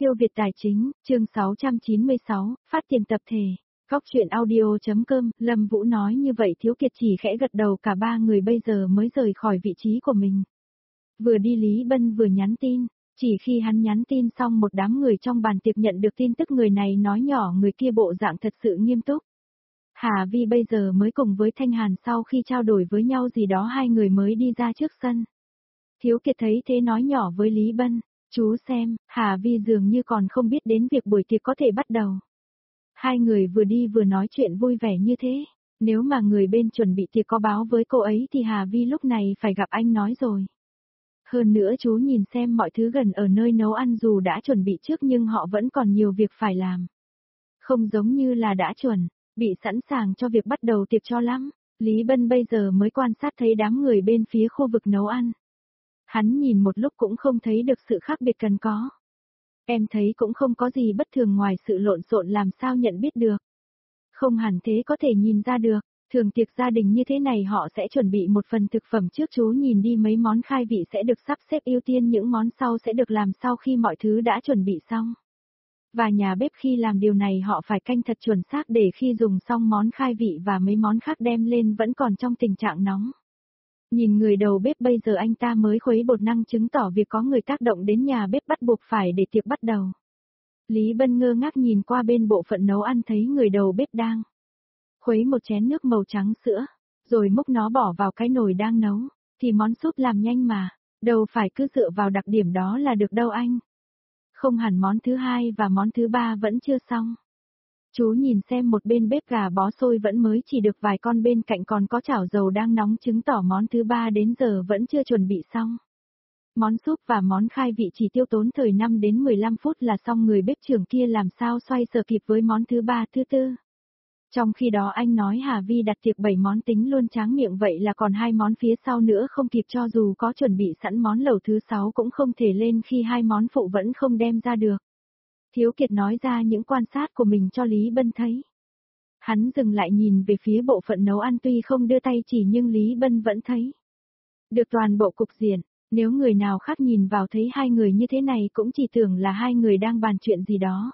Siêu Việt Tài Chính, chương 696, phát tiền tập thể. Góc truyện audio.com, Lâm Vũ nói như vậy Thiếu Kiệt chỉ khẽ gật đầu, cả ba người bây giờ mới rời khỏi vị trí của mình. Vừa đi Lý Bân vừa nhắn tin, chỉ khi hắn nhắn tin xong một đám người trong bàn tiệc nhận được tin tức người này nói nhỏ người kia bộ dạng thật sự nghiêm túc. Hà Vi bây giờ mới cùng với Thanh Hàn sau khi trao đổi với nhau gì đó hai người mới đi ra trước sân. Thiếu Kiệt thấy thế nói nhỏ với Lý Bân. Chú xem, Hà Vi dường như còn không biết đến việc buổi tiệc có thể bắt đầu. Hai người vừa đi vừa nói chuyện vui vẻ như thế. Nếu mà người bên chuẩn bị tiệc có báo với cô ấy thì Hà Vi lúc này phải gặp anh nói rồi. Hơn nữa chú nhìn xem mọi thứ gần ở nơi nấu ăn dù đã chuẩn bị trước nhưng họ vẫn còn nhiều việc phải làm. Không giống như là đã bị sẵn sàng cho việc bắt đầu tiệc cho lắm. Lý Bân bây giờ mới quan sát thấy đám người bên phía khu vực nấu ăn. Hắn nhìn một lúc cũng không thấy được sự khác biệt cần có. Em thấy cũng không có gì bất thường ngoài sự lộn xộn, làm sao nhận biết được. Không hẳn thế có thể nhìn ra được, thường tiệc gia đình như thế này họ sẽ chuẩn bị một phần thực phẩm trước, chú nhìn đi, mấy món khai vị sẽ được sắp xếp ưu tiên, những món sau sẽ được làm sau khi mọi thứ đã chuẩn bị xong. Và nhà bếp khi làm điều này họ phải canh thật chuẩn xác để khi dùng xong món khai vị và mấy món khác đem lên vẫn còn trong tình trạng nóng. Nhìn người đầu bếp bây giờ anh ta mới khuấy bột năng chứng tỏ việc có người tác động đến nhà bếp bắt buộc phải để tiệc bắt đầu. Lý Bân ngơ ngác nhìn qua bên bộ phận nấu ăn thấy người đầu bếp đang khuấy một chén nước màu trắng sữa, rồi múc nó bỏ vào cái nồi đang nấu, thì món súp làm nhanh mà, đâu phải cứ dựa vào đặc điểm đó là được đâu anh. Không hẳn món thứ hai và món thứ ba vẫn chưa xong. Chú nhìn xem một bên bếp gà bó xôi vẫn mới chỉ được vài con, bên cạnh còn có chảo dầu đang nóng, chứng tỏ món thứ ba đến giờ vẫn chưa chuẩn bị xong. Món súp và món khai vị chỉ tiêu tốn thời 5 đến 15 phút là xong, người bếp trưởng kia làm sao xoay sở kịp với món thứ ba thứ tư. Trong khi đó anh nói Hà Vi đặt tiệc 7 món tính luôn tráng miệng, vậy là còn 2 món phía sau nữa không kịp, cho dù có chuẩn bị sẵn món lẩu thứ 6 cũng không thể lên khi 2 món phụ vẫn không đem ra được. Thiếu Kiệt nói ra những quan sát của mình cho Lý Bân thấy. Hắn dừng lại nhìn về phía bộ phận nấu ăn, tuy không đưa tay chỉ nhưng Lý Bân vẫn thấy được toàn bộ cục diện. Nếu người nào khác nhìn vào thấy hai người như thế này cũng chỉ tưởng là hai người đang bàn chuyện gì đó.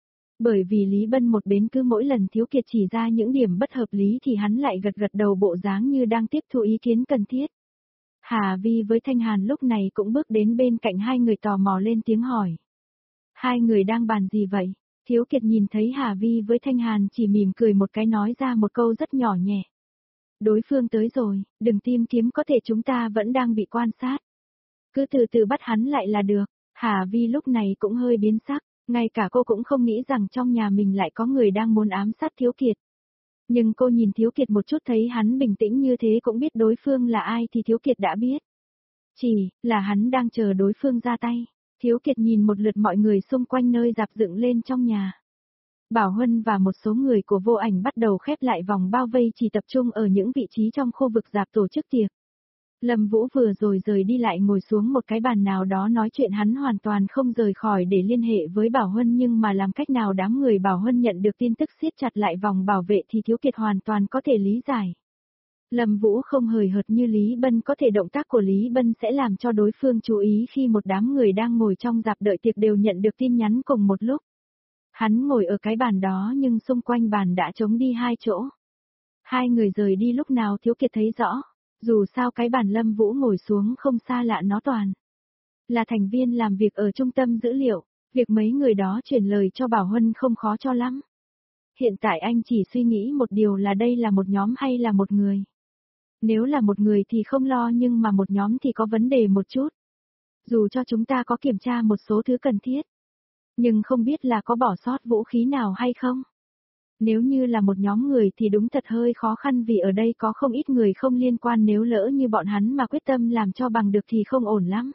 Bởi vì Lý Bân một bên cứ mỗi lần Thiếu Kiệt chỉ ra những điểm bất hợp lý thì hắn lại gật gật đầu bộ dáng như đang tiếp thu ý kiến cần thiết. Hà Vi với Thanh Hàn lúc này cũng bước đến bên cạnh hai người, tò mò lên tiếng hỏi. Hai người đang bàn gì vậy? Thiếu Kiệt nhìn thấy Hà Vi với Thanh Hàn chỉ mỉm cười một cái, nói ra một câu rất nhỏ nhẹ. Đối phương tới rồi, đừng tìm kiếm, có thể chúng ta vẫn đang bị quan sát. Cứ từ từ bắt hắn lại là được. Hà Vi lúc này cũng hơi biến sắc, ngay cả cô cũng không nghĩ rằng trong nhà mình lại có người đang muốn ám sát Thiếu Kiệt. Nhưng cô nhìn Thiếu Kiệt một chút, thấy hắn bình tĩnh như thế cũng biết đối phương là ai thì Thiếu Kiệt đã biết. Chỉ là hắn đang chờ đối phương ra tay. Thiếu Kiệt nhìn một lượt mọi người xung quanh nơi dạp dựng lên trong nhà. Bảo Huân và một số người của Vô Ảnh bắt đầu khép lại vòng bao vây, chỉ tập trung ở những vị trí trong khu vực dạp tổ chức tiệc. Lâm Vũ vừa rồi rời đi lại ngồi xuống một cái bàn nào đó nói chuyện, hắn hoàn toàn không rời khỏi để liên hệ với Bảo Huân, nhưng mà làm cách nào đám người Bảo Huân nhận được tin tức siết chặt lại vòng bảo vệ thì Thiếu Kiệt hoàn toàn có thể lý giải. Lâm Vũ không hời hợt như Lý Bân, có thể động tác của Lý Bân sẽ làm cho đối phương chú ý khi một đám người đang ngồi trong dạp đợi tiệc đều nhận được tin nhắn cùng một lúc. Hắn ngồi ở cái bàn đó nhưng xung quanh bàn đã trống đi 2 chỗ. Hai người rời đi lúc nào Thiếu Kiệt thấy rõ. Dù sao cái bàn Lâm Vũ ngồi xuống không xa lạ, nó toàn là thành viên làm việc ở trung tâm dữ liệu. Việc mấy người đó chuyển lời cho Bảo Huân không khó cho lắm. Hiện tại anh chỉ suy nghĩ một điều là đây là một nhóm hay là một người. Nếu là một người thì không lo, nhưng mà một nhóm thì có vấn đề một chút. Dù cho chúng ta có kiểm tra một số thứ cần thiết, nhưng không biết là có bỏ sót vũ khí nào hay không. Nếu như là một nhóm người thì đúng thật hơi khó khăn, vì ở đây có không ít người không liên quan, nếu lỡ như bọn hắn mà quyết tâm làm cho bằng được thì không ổn lắm.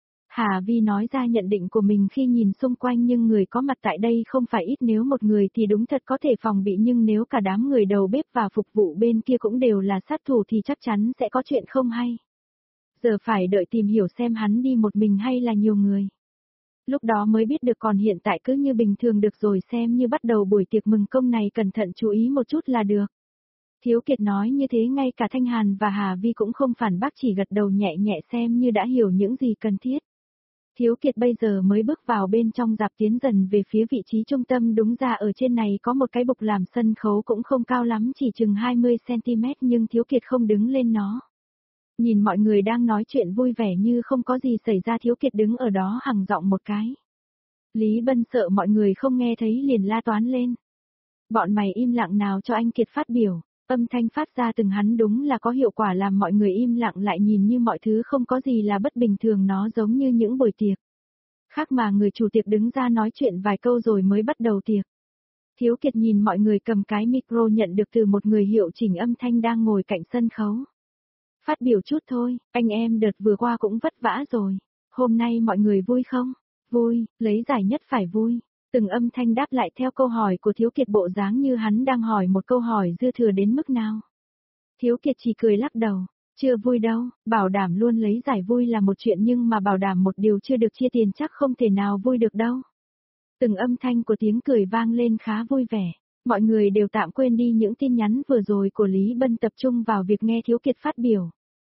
Hà Vi nói ra nhận định của mình khi nhìn xung quanh, nhưng người có mặt tại đây không phải ít, nếu một người thì đúng thật có thể phòng bị, nhưng nếu cả đám người đầu bếp và phục vụ bên kia cũng đều là sát thủ thì chắc chắn sẽ có chuyện không hay. Giờ phải đợi tìm hiểu xem hắn đi một mình hay là nhiều người. Lúc đó mới biết được, còn hiện tại cứ như bình thường được rồi, xem như bắt đầu buổi tiệc mừng công này, cẩn thận chú ý một chút là được. Thiếu Kiệt nói như thế ngay cả Thanh Hàn và Hà Vi cũng không phản bác, chỉ gật đầu nhẹ nhẹ xem như đã hiểu những gì cần thiết. Thiếu Kiệt bây giờ mới bước vào bên trong rạp tiến dần về phía vị trí trung tâm, đúng ra ở trên này có một cái bục làm sân khấu cũng không cao lắm, chỉ chừng 20cm, nhưng Thiếu Kiệt không đứng lên nó. Nhìn mọi người đang nói chuyện vui vẻ như không có gì xảy ra, Thiếu Kiệt đứng ở đó hằng giọng một cái. Lý Bân sợ mọi người không nghe thấy liền la toán lên. Bọn mày im lặng nào cho anh Kiệt phát biểu. Âm thanh phát ra từng hắn đúng là có hiệu quả, làm mọi người im lặng lại nhìn như mọi thứ không có gì là bất bình thường, nó giống như những buổi tiệc. Khác mà người chủ tiệc đứng ra nói chuyện vài câu rồi mới bắt đầu tiệc. Thiếu Kiệt nhìn mọi người cầm cái micro nhận được từ một người hiệu chỉnh âm thanh đang ngồi cạnh sân khấu. Phát biểu chút thôi, anh em đợt vừa qua cũng vất vả rồi. Hôm nay mọi người vui không? Vui, lấy giải nhất phải vui. Từng âm thanh đáp lại theo câu hỏi của Thiếu Kiệt, bộ dáng như hắn đang hỏi một câu hỏi dư thừa đến mức nào. Thiếu Kiệt chỉ cười lắc đầu, chưa vui đâu, bảo đảm luôn lấy giải vui là một chuyện, nhưng mà bảo đảm một điều chưa được chia tiền chắc không thể nào vui được đâu. Từng âm thanh của tiếng cười vang lên khá vui vẻ, mọi người đều tạm quên đi những tin nhắn vừa rồi của Lý Bân, tập trung vào việc nghe Thiếu Kiệt phát biểu.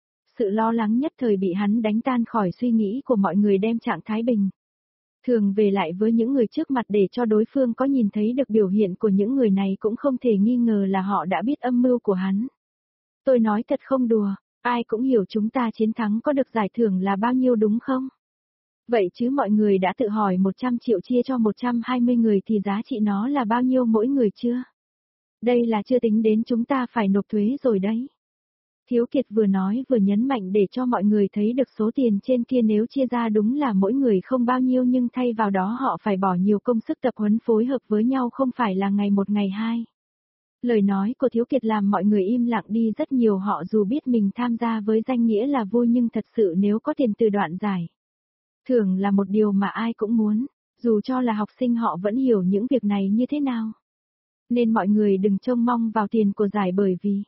Sự lo lắng nhất thời bị hắn đánh tan khỏi suy nghĩ của mọi người, đem trạng thái bình thường về lại với những người trước mặt để cho đối phương có nhìn thấy được biểu hiện của những người này cũng không thể nghi ngờ là họ đã biết âm mưu của hắn. Tôi nói thật không đùa, ai cũng hiểu chúng ta chiến thắng có được giải thưởng là bao nhiêu đúng không? Vậy chứ mọi người đã tự hỏi 100 triệu chia cho 120 người thì giá trị nó là bao nhiêu mỗi người chưa? Đây là chưa tính đến chúng ta phải nộp thuế rồi đấy. Thiếu Kiệt vừa nói vừa nhấn mạnh để cho mọi người thấy được số tiền trên kia nếu chia ra đúng là mỗi người không bao nhiêu, nhưng thay vào đó họ phải bỏ nhiều công sức tập huấn phối hợp với nhau, không phải là ngày một ngày hai. Lời nói của Thiếu Kiệt làm mọi người im lặng đi rất nhiều, họ dù biết mình tham gia với danh nghĩa là vui nhưng thật sự nếu có tiền từ đoạn giải thưởng là một điều mà ai cũng muốn, dù cho là học sinh họ vẫn hiểu những việc này như thế nào. Nên mọi người đừng trông mong vào tiền của giải, bởi vì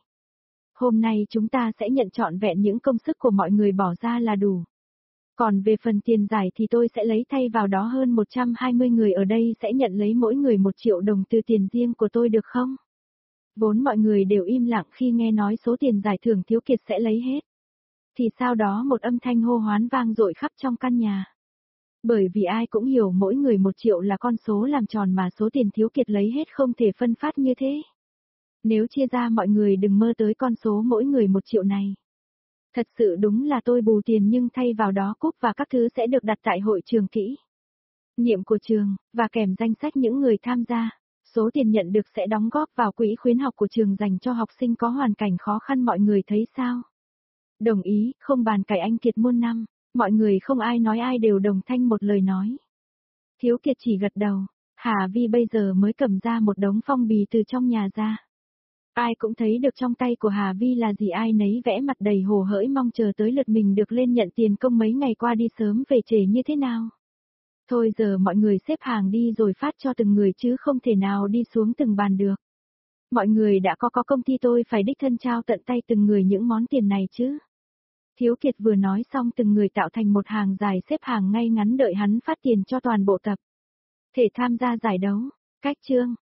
hôm nay chúng ta sẽ nhận trọn vẹn những công sức của mọi người bỏ ra là đủ. Còn về phần tiền giải thì tôi sẽ lấy thay vào đó, hơn 120 người ở đây sẽ nhận lấy mỗi người 1 triệu đồng từ tiền riêng của tôi, được không? Vốn mọi người đều im lặng khi nghe nói số tiền giải thưởng Thiếu Kiệt sẽ lấy hết. Thì sau đó một âm thanh hô hoán vang dội khắp trong căn nhà. Bởi vì ai cũng hiểu mỗi người 1 triệu là con số làm tròn, mà số tiền Thiếu Kiệt lấy hết không thể phân phát như thế. Nếu chia ra mọi người đừng mơ tới con số mỗi người 1 triệu này. Thật sự đúng là tôi bù tiền, nhưng thay vào đó cúp và các thứ sẽ được đặt tại hội trường kỹ nhiệm của trường, và kèm danh sách những người tham gia. Số tiền nhận được sẽ đóng góp vào quỹ khuyến học của trường dành cho học sinh có hoàn cảnh khó khăn, mọi người thấy sao? Đồng ý, không bàn cãi anh Kiệt muôn năm, mọi người không ai nói ai, đều đồng thanh một lời nói. Thiếu Kiệt chỉ gật đầu, Hà Vi bây giờ mới cầm ra một đống phong bì từ trong nhà ra. Ai cũng thấy được trong tay của Hà Vi là gì, ai nấy vẽ mặt đầy hồ hởi mong chờ tới lượt mình được lên nhận tiền công, mấy ngày qua đi sớm về trễ như thế nào. Thôi giờ mọi người xếp hàng đi rồi phát cho từng người chứ không thể nào đi xuống từng bàn được. Mọi người đã có công ty, tôi phải đích thân trao tận tay từng người những món tiền này chứ. Thiếu Kiệt vừa nói xong từng người tạo thành một hàng dài xếp hàng ngay ngắn đợi hắn phát tiền cho toàn bộ tập thể tham gia giải đấu. Cách chương